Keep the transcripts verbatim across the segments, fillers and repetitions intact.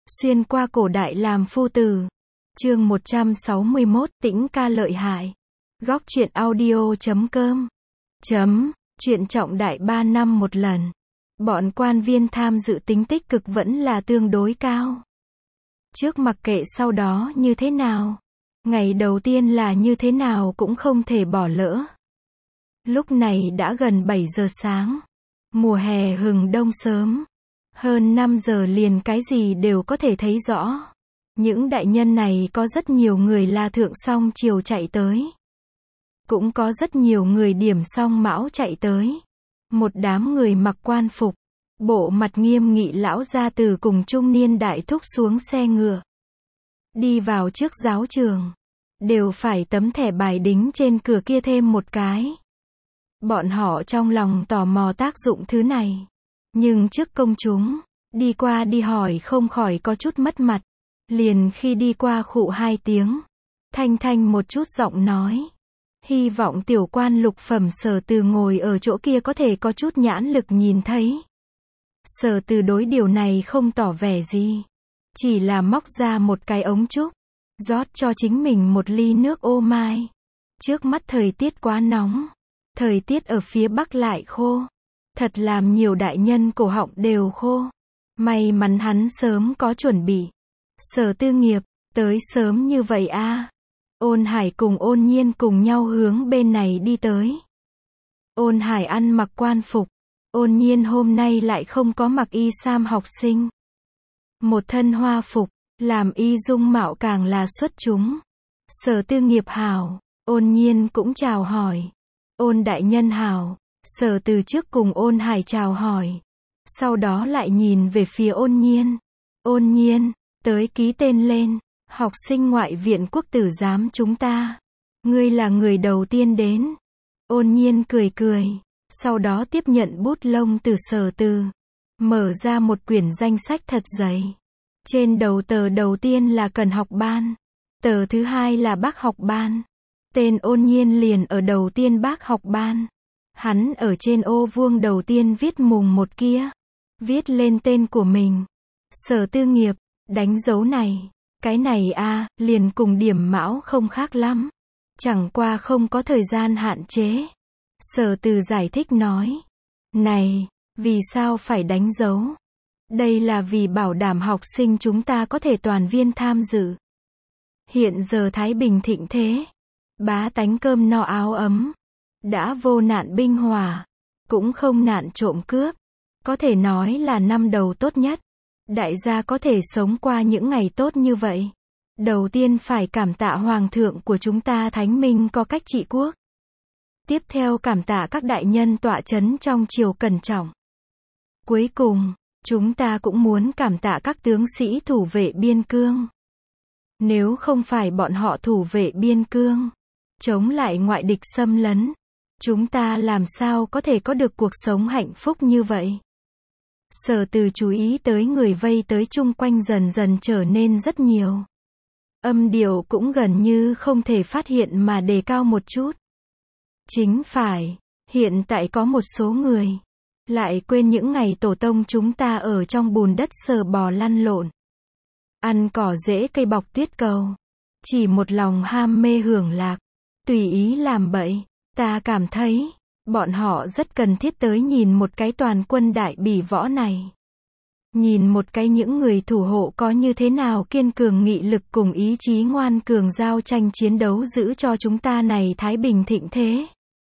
Xuyên qua cổ đại làm phu tử. Chương một trăm sáu mươi mốt, Tĩnh ca lợi hại. Góc truyện audio chấm com. Chấm, chuyện trọng đại ba năm một lần. Bọn quan viên tham dự tính tích cực vẫn là tương đối cao. Trước mặc kệ sau đó như thế nào. Ngày đầu tiên là như thế nào cũng không thể bỏ lỡ. Lúc này đã gần bảy giờ sáng. Mùa hè hừng đông sớm. Hơn năm giờ liền cái gì đều có thể thấy rõ. Những đại nhân này có rất nhiều người là thượng song chiều chạy tới. Cũng có rất nhiều người điểm song mão chạy tới. Một đám người mặc quan phục. Bộ mặt nghiêm nghị lão gia từ cùng trung niên đại thúc xuống xe ngựa. Đi vào trước giáo trường. Đều phải tấm thẻ bài đính trên cửa kia thêm một cái. Bọn họ trong lòng tò mò tác dụng thứ này. Nhưng trước công chúng, đi qua đi hỏi không khỏi có chút mất mặt. Liền khi đi qua khụ hai tiếng. Thanh thanh một chút giọng nói. Hy vọng tiểu quan lục phẩm Sở Từ ngồi ở chỗ kia có thể có chút nhãn lực nhìn thấy. Sở Từ đối điều này không tỏ vẻ gì. Chỉ là móc ra một cái ống trúc. Rót cho chính mình một ly nước ô mai. Trước mắt thời tiết quá nóng. Thời tiết ở phía Bắc lại khô. Thật làm nhiều đại nhân cổ họng đều khô. May mắn hắn sớm có chuẩn bị. Sở Tư Nghiệp, tới sớm như vậy a à. Ôn Hải cùng Ôn Nhiên cùng nhau hướng bên này đi tới. Ôn Hải ăn mặc quan phục. Ôn Nhiên hôm nay lại không có mặc y sam học sinh. Một thân hoa phục, làm y dung mạo càng là xuất chúng. Sở Tư Nghiệp hảo. Ôn Nhiên cũng chào hỏi. Ôn đại nhân hảo. Sở Từ trước cùng Ôn Hải chào hỏi. Sau đó lại nhìn về phía Ôn Nhiên. Ôn Nhiên, tới ký tên lên. Học sinh ngoại viện quốc tử giám chúng ta. Ngươi là người đầu tiên đến. Ôn Nhiên cười cười. Sau đó tiếp nhận bút lông từ Sở Từ. Mở ra một quyển danh sách thật dày. Trên đầu tờ đầu tiên là Cần học ban. Tờ thứ hai là Bác học ban. Tên Ôn Nhiên liền ở đầu tiên Bác học ban. Hắn ở trên ô vuông đầu tiên viết mùng một kia. Viết lên tên của mình. Sở Tư Nghiệp, đánh dấu này. Cái này a à, liền cùng điểm mão không khác lắm. Chẳng qua không có thời gian hạn chế. Sở Từ giải thích nói. Này, vì sao phải đánh dấu? Đây là vì bảo đảm học sinh chúng ta có thể toàn viên tham dự. Hiện giờ Thái Bình thịnh thế. Bá tánh cơm no áo ấm. Đã vô nạn binh hỏa. Cũng không nạn trộm cướp. Có thể nói là năm đầu tốt nhất. Đại gia có thể sống qua những ngày tốt như vậy. Đầu tiên phải cảm tạ Hoàng thượng của chúng ta Thánh Minh có cách trị quốc. Tiếp theo cảm tạ các đại nhân tọa chấn trong triều cẩn trọng. Cuối cùng, chúng ta cũng muốn cảm tạ các tướng sĩ thủ vệ biên cương. Nếu không phải bọn họ thủ vệ biên cương, chống lại ngoại địch xâm lấn, chúng ta làm sao có thể có được cuộc sống hạnh phúc như vậy? Sở Từ chú ý tới người vây tới chung quanh dần dần trở nên rất nhiều. Âm điệu cũng gần như không thể phát hiện mà đề cao một chút. Chính phải, hiện tại có một số người lại quên những ngày tổ tông chúng ta ở trong bùn đất sờ bò lăn lộn. Ăn cỏ rễ cây bọc tuyết cầu. Chỉ một lòng ham mê hưởng lạc. Tùy ý làm bậy. Ta cảm thấy, bọn họ rất cần thiết tới nhìn một cái toàn quân đại bỉ võ này. Nhìn một cái những người thủ hộ có như thế nào kiên cường nghị lực cùng ý chí ngoan cường giao tranh chiến đấu giữ cho chúng ta này Thái Bình thịnh thế.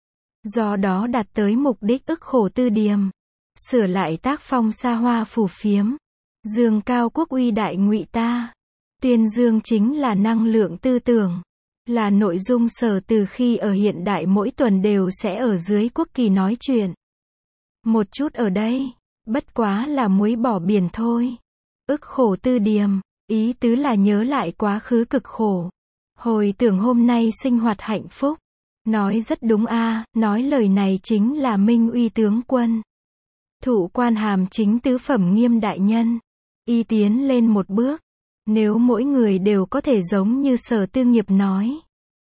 Do đó đạt tới mục đích ức khổ tư điềm. Sửa lại tác phong xa hoa phù phiếm. Dương cao quốc uy đại ngụy ta. Tuyên dương chính là năng lượng tư tưởng. Là nội dung Sở Từ khi ở hiện đại mỗi tuần đều sẽ ở dưới quốc kỳ nói chuyện. Một chút ở đây, bất quá là muối bỏ biển thôi. Ức khổ tư điềm, ý tứ là nhớ lại quá khứ cực khổ. Hồi tưởng hôm nay sinh hoạt hạnh phúc. Nói rất đúng a à, nói lời này chính là Minh uy tướng quân. Thụ quan hàm chính tứ phẩm nghiêm đại nhân. Y tiến lên một bước. Nếu mỗi người đều có thể giống như Sở Tư Nghiệp nói.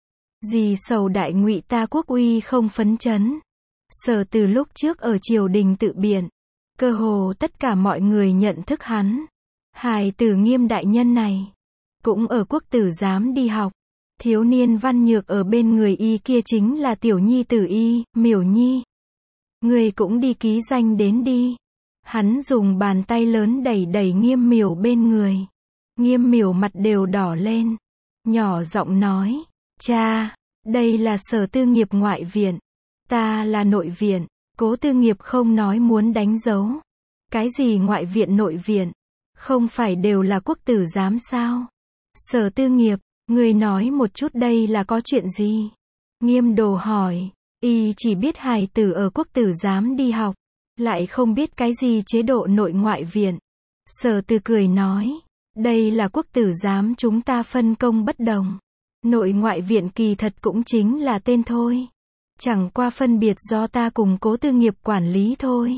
Gì sầu đại ngụy ta quốc uy không phấn chấn. Sở Từ lúc trước ở triều đình tự biện. Cơ hồ tất cả mọi người nhận thức hắn. Hài tử Nghiêm đại nhân này, cũng ở quốc tử giám đi học. Thiếu niên văn nhược ở bên người y kia chính là tiểu nhi tử y, Miểu Nhi. Người cũng đi ký danh đến đi. Hắn dùng bàn tay lớn đẩy đẩy Nghiêm Miểu bên người. Nghiêm Miểu mặt đều đỏ lên. Nhỏ giọng nói, cha, đây là Sở Tư Nghiệp ngoại viện. Ta là nội viện. Cố Tư Nghiệp không nói muốn đánh dấu. Cái gì ngoại viện nội viện? Không phải đều là quốc tử giám sao? Sở Tư Nghiệp, người nói một chút đây là có chuyện gì? Nghiêm Đồ hỏi, y chỉ biết hài tử ở quốc tử giám đi học, lại không biết cái gì chế độ nội ngoại viện. Sở Tư cười nói, đây là quốc tử giám chúng ta phân công bất đồng. Nội ngoại viện kỳ thật cũng chính là tên thôi. Chẳng qua phân biệt do ta cùng Cố Tư Nghiệp quản lý thôi.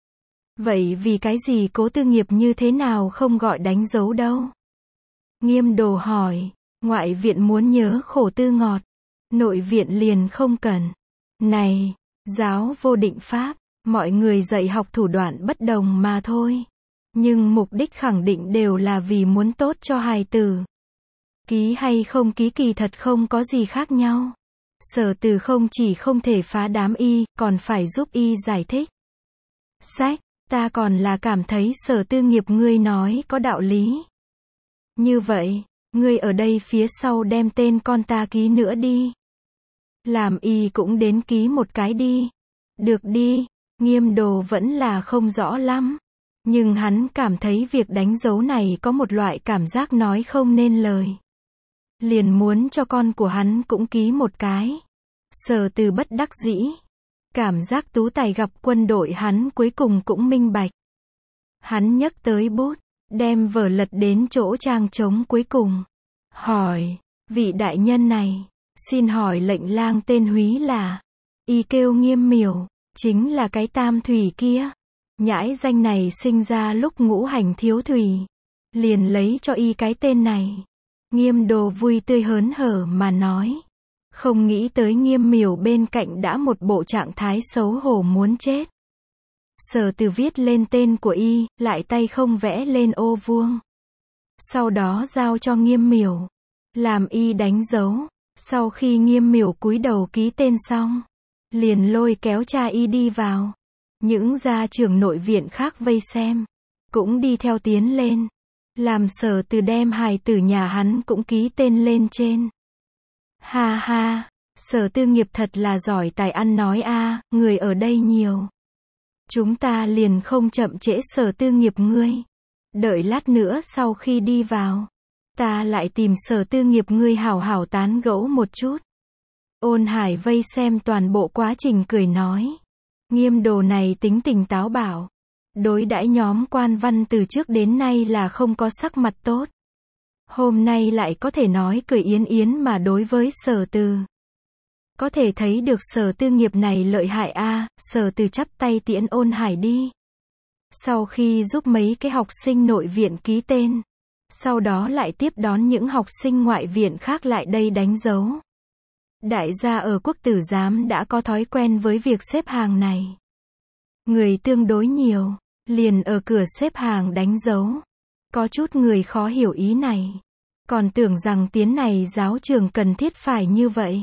Vậy vì cái gì Cố Tư Nghiệp như thế nào không gọi đánh dấu đâu? Nghiêm Đồ hỏi, ngoại viện muốn nhớ khổ tư ngọt, nội viện liền không cần. Này, giáo vô định pháp, mọi người dạy học thủ đoạn bất đồng mà thôi. Nhưng mục đích khẳng định đều là vì muốn tốt cho hài tử. Ký hay không ký kỳ thật không có gì khác nhau. Sở Từ không chỉ không thể phá đám y, còn phải giúp y giải thích. Sách, ta còn là cảm thấy Sở Tư Nghiệp ngươi nói có đạo lý. Như vậy, ngươi ở đây phía sau đem tên con ta ký nữa đi. Làm y cũng đến ký một cái đi. Được đi, Nghiêm Đồ vẫn là không rõ lắm. Nhưng hắn cảm thấy việc đánh dấu này có một loại cảm giác nói không nên lời. Liền muốn cho con của hắn cũng ký một cái. Sở Từ bất đắc dĩ. Cảm giác tú tài gặp quân đội hắn cuối cùng cũng minh bạch. Hắn nhấc tới bút, đem vở lật đến chỗ trang trống cuối cùng. Hỏi, vị đại nhân này, xin hỏi lệnh lang tên húy là? Y kêu Nghiêm Miểu, chính là cái tam thủy kia. Nhãi danh này sinh ra lúc ngũ hành thiếu thủy. Liền lấy cho y cái tên này. Nghiêm Đồ vui tươi hớn hở mà nói. Không nghĩ tới Nghiêm Miểu bên cạnh đã một bộ trạng thái xấu hổ muốn chết. Sở Từ viết lên tên của y, lại tay không vẽ lên ô vuông. Sau đó giao cho Nghiêm Miểu. Làm y đánh dấu. Sau khi Nghiêm Miểu cúi đầu ký tên xong, liền lôi kéo cha y đi vào. Những gia trưởng nội viện khác vây xem, cũng đi theo tiến lên. Làm Sở Từ đem hài tử nhà hắn cũng ký tên lên trên. Ha ha, Sở Tư Nghiệp thật là giỏi tài ăn nói a, người ở đây nhiều. Chúng ta liền không chậm trễ Sở Tư Nghiệp ngươi. Đợi lát nữa sau khi đi vào, ta lại tìm Sở Tư Nghiệp ngươi hảo hảo tán gẫu một chút. Ôn Hải vây xem toàn bộ quá trình cười nói. Nghiêm Đồ này tính tình táo bạo. Đối đãi nhóm quan văn từ trước đến nay là không có sắc mặt tốt. Hôm nay lại có thể nói cười yến yến mà đối với Sở Từ. Có thể thấy được Sở Tư Nghiệp này lợi hại a. À, Sở Từ chắp tay tiễn Ôn Hải đi. Sau khi giúp mấy cái học sinh nội viện ký tên, sau đó lại tiếp đón những học sinh ngoại viện khác lại đây đánh dấu. Đại gia ở quốc tử giám đã có thói quen với việc xếp hàng này. Người tương đối nhiều, liền ở cửa xếp hàng đánh dấu. Có chút người khó hiểu ý này. Còn tưởng rằng tiến này giáo trường cần thiết phải như vậy.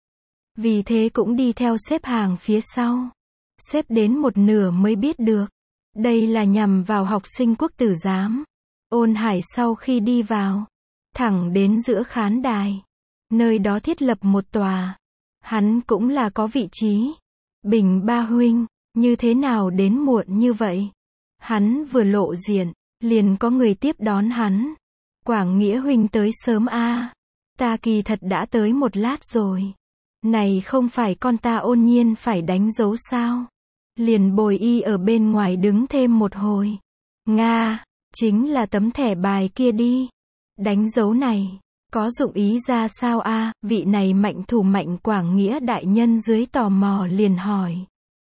Vì thế cũng đi theo xếp hàng phía sau. Xếp đến một nửa mới biết được. Đây là nhằm vào học sinh quốc tử giám. Ôn Hải sau khi đi vào, thẳng đến giữa khán đài. Nơi đó thiết lập một tòa. Hắn cũng là có vị trí. Bình ba huynh, như thế nào đến muộn như vậy? Hắn vừa lộ diện, liền có người tiếp đón hắn. Quảng Nghĩa huynh tới sớm a. À. Ta kỳ thật đã tới một lát rồi. Này không phải con ta Ôn Nhiên phải đánh dấu sao? Liền bồi y ở bên ngoài đứng thêm một hồi. Nga, chính là tấm thẻ bài kia đi. Đánh dấu này, có dụng ý ra sao a? À? Vị này mạnh thủ Mạnh Quảng Nghĩa đại nhân dưới tò mò liền hỏi.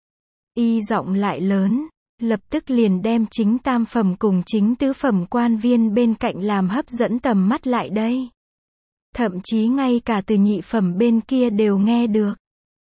Y giọng lại lớn, lập tức liền đem chính tam phẩm cùng chính tứ phẩm quan viên bên cạnh làm hấp dẫn tầm mắt lại đây. Thậm chí ngay cả từ nhị phẩm bên kia đều nghe được.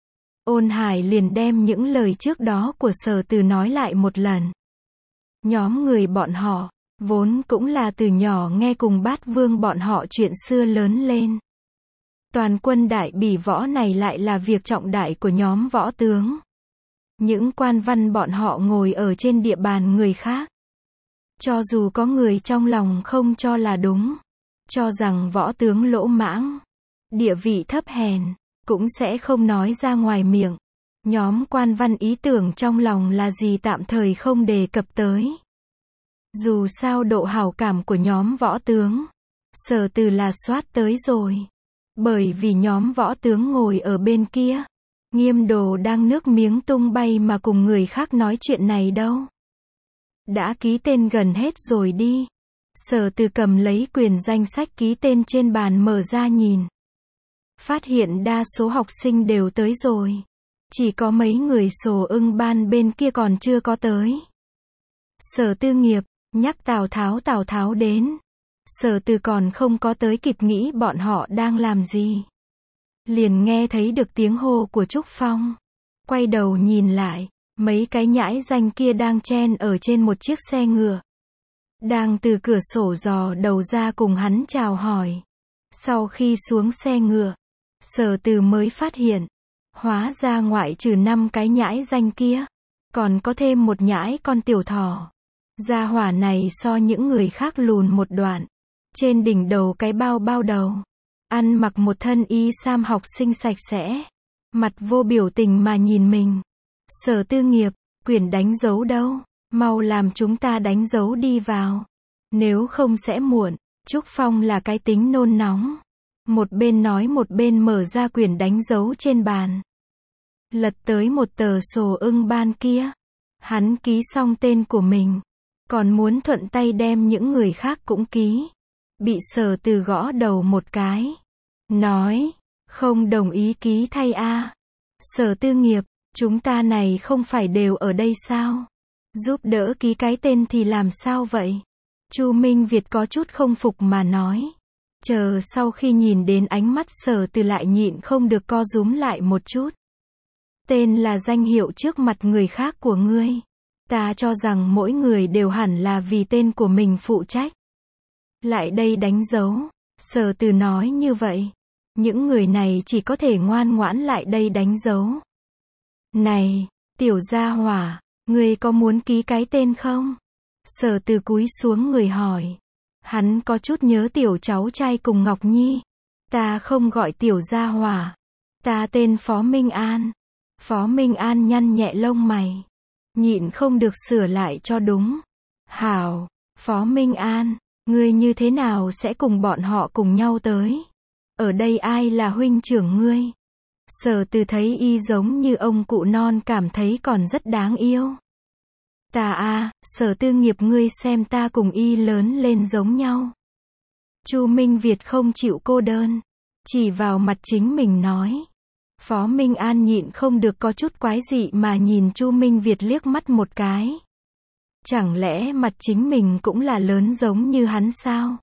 Ôn Hải liền đem những lời trước đó của Sở Từ nói lại một lần. Nhóm người bọn họ, Vốn cũng là từ nhỏ nghe cùng Bát Vương bọn họ chuyện xưa lớn lên. Toàn quân đại bỉ võ này lại là việc trọng đại của nhóm võ tướng. Những quan văn bọn họ ngồi ở trên địa bàn người khác. Cho dù có người trong lòng không cho là đúng, cho rằng võ tướng lỗ mãng, địa vị thấp hèn, cũng sẽ không nói ra ngoài miệng. Nhóm quan văn ý tưởng trong lòng là gì tạm thời không đề cập tới. Dù sao độ hảo cảm của nhóm võ tướng, Sở Từ là soát tới rồi. Bởi vì nhóm võ tướng ngồi ở bên kia, Nghiêm Đồ đang nước miếng tung bay mà cùng người khác nói chuyện này đâu. Đã ký tên gần hết rồi đi. Sở Từ cầm lấy quyền danh sách ký tên trên bàn mở ra nhìn. Phát hiện đa số học sinh đều tới rồi. Chỉ có mấy người Sồ Ưng ban bên kia còn chưa có tới. Sở Tư Nghiệp, nhắc Tào Tháo Tào Tháo đến. Sở Từ còn không có tới kịp nghĩ bọn họ đang làm gì. Liền nghe thấy được tiếng hô của Trúc Phong. Quay đầu nhìn lại, mấy cái nhãi danh kia đang chen ở trên một chiếc xe ngựa. Đang từ cửa sổ dò đầu ra cùng hắn chào hỏi. Sau khi xuống xe ngựa, Sở Từ mới phát hiện, hóa ra ngoại trừ năm cái nhãi danh kia, còn có thêm một nhãi con tiểu thỏ. Gia hỏa này so những người khác lùn một đoạn. Trên đỉnh đầu cái bao bao đầu. Ăn mặc một thân y sam học sinh sạch sẽ. Mặt vô biểu tình mà nhìn mình. Sở Tư Nghiệp, quyển đánh dấu đâu? Mau làm chúng ta đánh dấu đi vào. Nếu không sẽ muộn. Trúc Phong là cái tính nôn nóng. Một bên nói một bên mở ra quyển đánh dấu trên bàn. Lật tới một tờ Sồ Ưng ban kia. Hắn ký xong tên của mình. Còn muốn thuận tay đem những người khác cũng ký. Bị Sở Từ gõ đầu một cái. Nói, không đồng ý ký thay a. Sở Tư Nghiệp, chúng ta này không phải đều ở đây sao? Giúp đỡ ký cái tên thì làm sao vậy? Chu Minh Việt có chút không phục mà nói. Chờ sau khi nhìn đến ánh mắt Sở Từ lại nhịn không được co rúm lại một chút. Tên là danh hiệu trước mặt người khác của ngươi. Ta cho rằng mỗi người đều hẳn là vì tên của mình phụ trách. Lại đây đánh dấu. Sở Từ nói như vậy. Những người này chỉ có thể ngoan ngoãn lại đây đánh dấu. Này, tiểu gia hỏa, ngươi có muốn ký cái tên không? Sở Từ cúi xuống người hỏi. Hắn có chút nhớ tiểu cháu trai cùng Ngọc Nhi. Ta không gọi tiểu gia hỏa. Ta tên Phó Minh An. Phó Minh An nhăn nhẹ lông mày. Nhịn không được sửa lại cho đúng. Hảo, Phó Minh An, ngươi như thế nào sẽ cùng bọn họ cùng nhau tới? Ở đây ai là huynh trưởng ngươi? Sở Từ thấy y giống như ông cụ non cảm thấy còn rất đáng yêu. Ta a, Sở Tư Nghiệp ngươi xem ta cùng y lớn lên giống nhau. Chu Minh Việt không chịu cô đơn. Chỉ vào mặt chính mình nói. Phó Minh An nhịn không được có chút quái dị mà nhìn Chu Minh Việt liếc mắt một cái. Chẳng lẽ mặt chính mình cũng là lớn giống như hắn sao?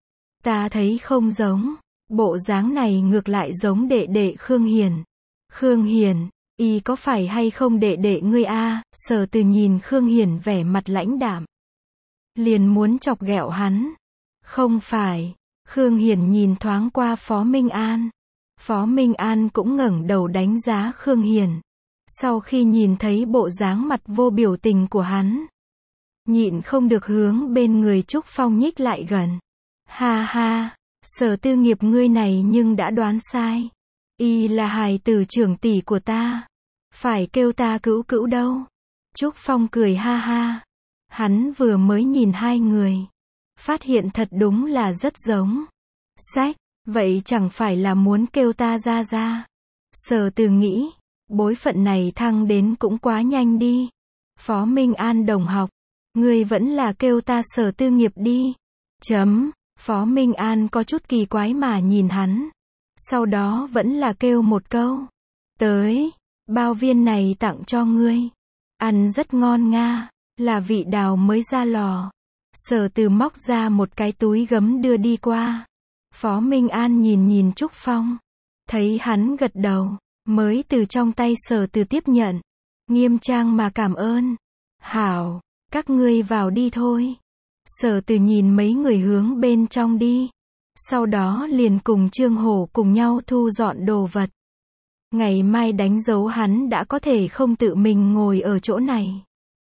Ta thấy không giống. Bộ dáng này ngược lại giống đệ đệ Khương Hiền. Khương Hiền, y có phải hay không đệ đệ ngươi a? Sở Từ nhìn Khương Hiền vẻ mặt lãnh đạm. Liền muốn chọc ghẹo hắn. Không phải. Khương Hiền nhìn thoáng qua Phó Minh An. Phó Minh An cũng ngẩng đầu đánh giá Khương Hiền. Sau khi nhìn thấy bộ dáng mặt vô biểu tình của hắn, nhịn không được hướng bên người Trúc Phong nhích lại gần. Ha ha, Sở Tư Nghiệp ngươi này nhưng đã đoán sai. Y là hài tử trưởng tỷ của ta. Phải kêu ta cữu cữu đâu. Trúc Phong cười ha ha. Hắn vừa mới nhìn hai người. Phát hiện thật đúng là rất giống. Sách, vậy chẳng phải là muốn kêu ta ra ra. Sở Từ nghĩ, bối phận này thăng đến cũng quá nhanh đi. Phó Minh An đồng học, ngươi vẫn là kêu ta Sở Tư Nghiệp đi. Chấm, Phó Minh An có chút kỳ quái mà nhìn hắn. Sau đó vẫn là kêu một câu. Tới, bao viên này tặng cho ngươi. Ăn rất ngon nga, là vị đào mới ra lò. Sở Từ móc ra một cái túi gấm đưa đi qua. Phó Minh An nhìn nhìn Trúc Phong. Thấy hắn gật đầu, mới từ trong tay Sở Từ tiếp nhận. Nghiêm trang mà cảm ơn. Hảo, các ngươi vào đi thôi. Sở Từ nhìn mấy người hướng bên trong đi. Sau đó liền cùng Trương Hổ cùng nhau thu dọn đồ vật. Ngày mai đánh dấu hắn đã có thể không tự mình ngồi ở chỗ này.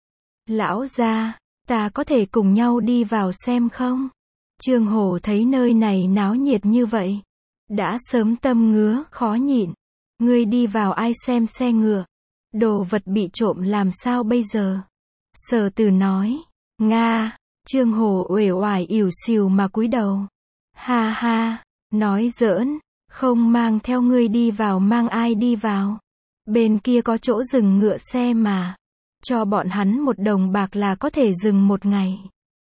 Lão gia, ta có thể cùng nhau đi vào xem không? Trương Hổ thấy nơi này náo nhiệt như vậy. Đã sớm tâm ngứa, khó nhịn. Ngươi đi vào ai xem xe ngựa. Đồ vật bị trộm làm sao bây giờ? Sở Từ nói. Nga. Trương Hổ uể oải ỉu xìu mà cúi đầu. Ha ha. Nói giỡn. Không mang theo ngươi đi vào mang ai đi vào? Bên kia có chỗ dừng ngựa xe mà. Cho bọn hắn một đồng bạc là có thể dừng một ngày.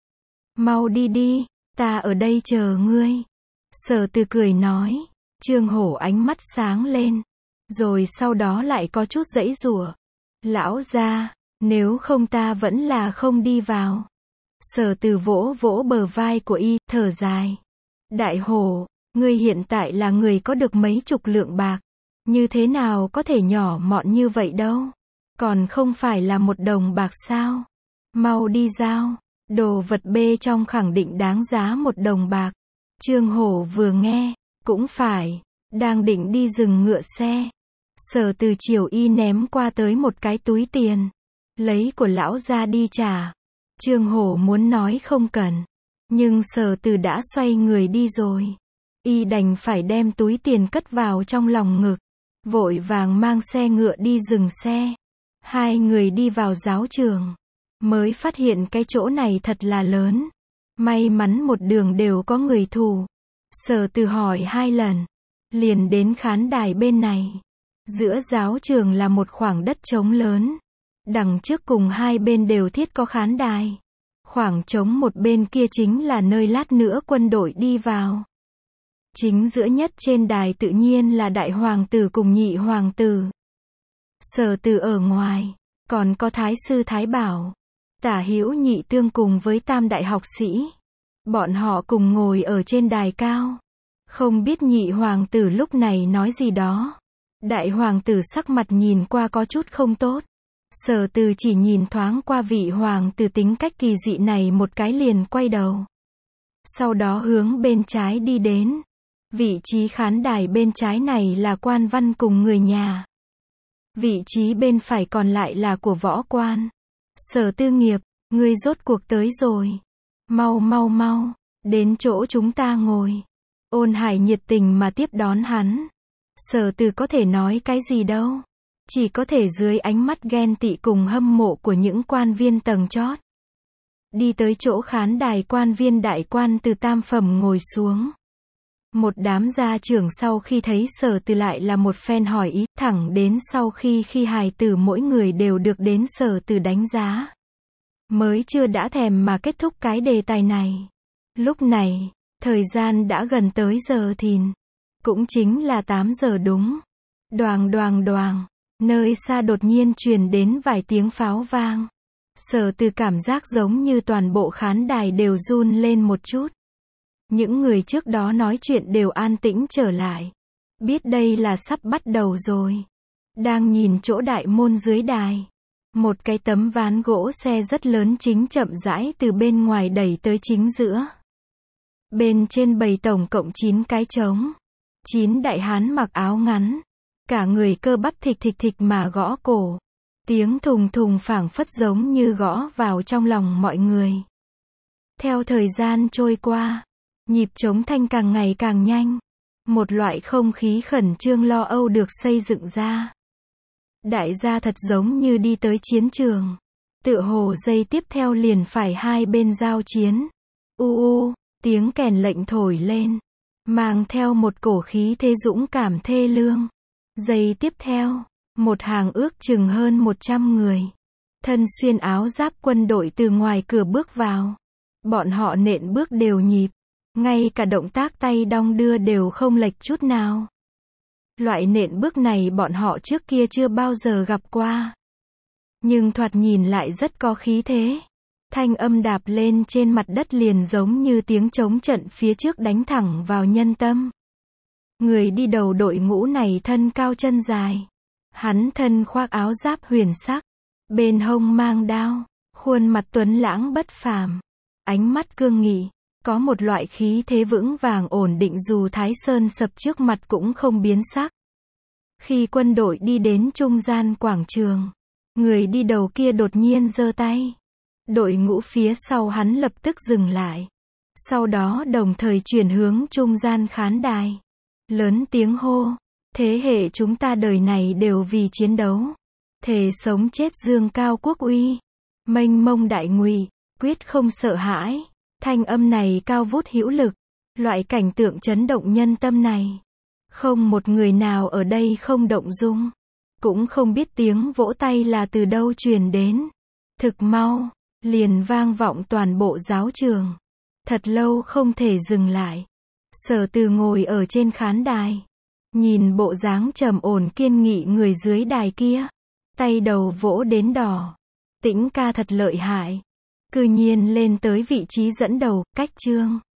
Mau đi đi. Ta ở đây chờ ngươi. Sở Từ cười nói. Trương Hổ ánh mắt sáng lên. Rồi sau đó lại có chút giãy giụa. Lão gia, nếu không ta vẫn là không đi vào. Sở Từ vỗ vỗ bờ vai của y, thở dài. Đại Hổ, ngươi hiện tại là người có được mấy chục lượng bạc. Như thế nào có thể nhỏ mọn như vậy đâu. Còn không phải là một đồng bạc sao. Mau đi giao. Đồ vật bê trong khẳng định đáng giá một đồng bạc. Trương Hổ vừa nghe, cũng phải, đang định đi dừng ngựa xe. Sở Từ chiều y ném qua tới một cái túi tiền. Lấy của lão ra đi trả. Trương Hổ muốn nói không cần. Nhưng Sở Từ đã xoay người đi rồi. Y đành phải đem túi tiền cất vào trong lòng ngực. Vội vàng mang xe ngựa đi dừng xe. Hai người đi vào giáo trường. Mới phát hiện cái chỗ này thật là lớn. May mắn một đường đều có người thủ. Sở Từ hỏi hai lần. Liền đến khán đài bên này. Giữa giáo trường là một khoảng đất trống lớn. Đằng trước cùng hai bên đều thiết có khán đài. Khoảng trống một bên kia chính là nơi lát nữa quân đội đi vào. Chính giữa nhất trên đài tự nhiên là đại hoàng tử cùng nhị hoàng tử. Sở Từ ở ngoài, còn có thái sư Thái Bảo, Tả Hữu Nhị Tương cùng với tam đại học sĩ. Bọn họ cùng ngồi ở trên đài cao. Không biết nhị hoàng tử lúc này nói gì đó. Đại hoàng tử sắc mặt nhìn qua có chút không tốt. Sở Từ chỉ nhìn thoáng qua vị hoàng tử tính cách kỳ dị này một cái liền quay đầu. Sau đó hướng bên trái đi đến. Vị trí khán đài bên trái này là quan văn cùng người nhà. Vị trí bên phải còn lại là của võ quan. Sở Tư Nghiệp, ngươi rốt cuộc tới rồi. Mau mau mau, đến chỗ chúng ta ngồi. Ôn Hải nhiệt tình mà tiếp đón hắn. Sở Từ có thể nói cái gì đâu. Chỉ có thể dưới ánh mắt ghen tị cùng hâm mộ của những quan viên tầng chót. Đi tới chỗ khán đài quan viên đại quan từ tam phẩm ngồi xuống. Một đám gia trưởng sau khi thấy Sở Từ lại là một phen hỏi ý, thẳng đến sau khi khi hài tử mỗi người đều được đến Sở Từ đánh giá. Mới chưa đã thèm mà kết thúc cái đề tài này. Lúc này, thời gian đã gần tới giờ thìn. Cũng chính là tám giờ đúng. Đoàng đoàng đoàng, nơi xa đột nhiên truyền đến vài tiếng pháo vang. Sở Từ cảm giác giống như toàn bộ khán đài đều run lên một chút. Những người trước đó nói chuyện đều an tĩnh trở lại. Biết đây là sắp bắt đầu rồi. Đang nhìn chỗ đại môn dưới đài. Một cái tấm ván gỗ xe rất lớn chính chậm rãi từ bên ngoài đẩy tới chính giữa. Bên trên bày tổng cộng chín cái trống. Chín đại hán mặc áo ngắn. Cả người cơ bắp thịch thịch thịch mà gõ cổ. Tiếng thùng thùng phảng phất giống như gõ vào trong lòng mọi người. Theo thời gian trôi qua, nhịp trống thanh càng ngày càng nhanh. Một loại không khí khẩn trương lo âu được xây dựng ra. Đại gia thật giống như đi tới chiến trường. Tựa hồ giây tiếp theo liền phải hai bên giao chiến. U u, tiếng kèn lệnh thổi lên. Mang theo một cổ khí thế dũng cảm thê lương. Giây tiếp theo, một hàng ước chừng hơn một trăm người. Thân xuyên áo giáp quân đội từ ngoài cửa bước vào. Bọn họ nện bước đều nhịp. Ngay cả động tác tay đong đưa đều không lệch chút nào. Loại nện bước này bọn họ trước kia chưa bao giờ gặp qua. Nhưng thoạt nhìn lại rất có khí thế. Thanh âm đạp lên trên mặt đất liền giống như tiếng trống trận phía trước đánh thẳng vào nhân tâm. Người đi đầu đội ngũ này thân cao chân dài. Hắn thân khoác áo giáp huyền sắc. Bên hông mang đao. Khuôn mặt tuấn lãng bất phàm. ánh mắt cương nghị, có một loại khí thế vững vàng ổn định dù Thái Sơn sập trước mặt cũng không biến sắc. Khi quân đội đi đến trung gian quảng trường, người đi đầu kia đột nhiên giơ tay. Đội ngũ phía sau hắn lập tức dừng lại. Sau đó đồng thời chuyển hướng trung gian khán đài. Lớn tiếng hô, thế hệ chúng ta đời này đều vì chiến đấu. Thề sống chết dương cao quốc uy. Mênh mông đại ngụy, quyết không sợ hãi. Thanh âm này cao vút hữu lực. Loại cảnh tượng chấn động nhân tâm này. Không một người nào ở đây không động dung. Cũng không biết tiếng vỗ tay là từ đâu truyền đến. Thực mau, liền vang vọng toàn bộ giáo trường. Thật lâu không thể dừng lại. Sở Từ ngồi ở trên khán đài. Nhìn bộ dáng trầm ổn kiên nghị người dưới đài kia. Tay đầu vỗ đến đỏ. Tĩnh ca thật lợi hại. Cư nhiên lên tới vị trí dẫn đầu, cách chương.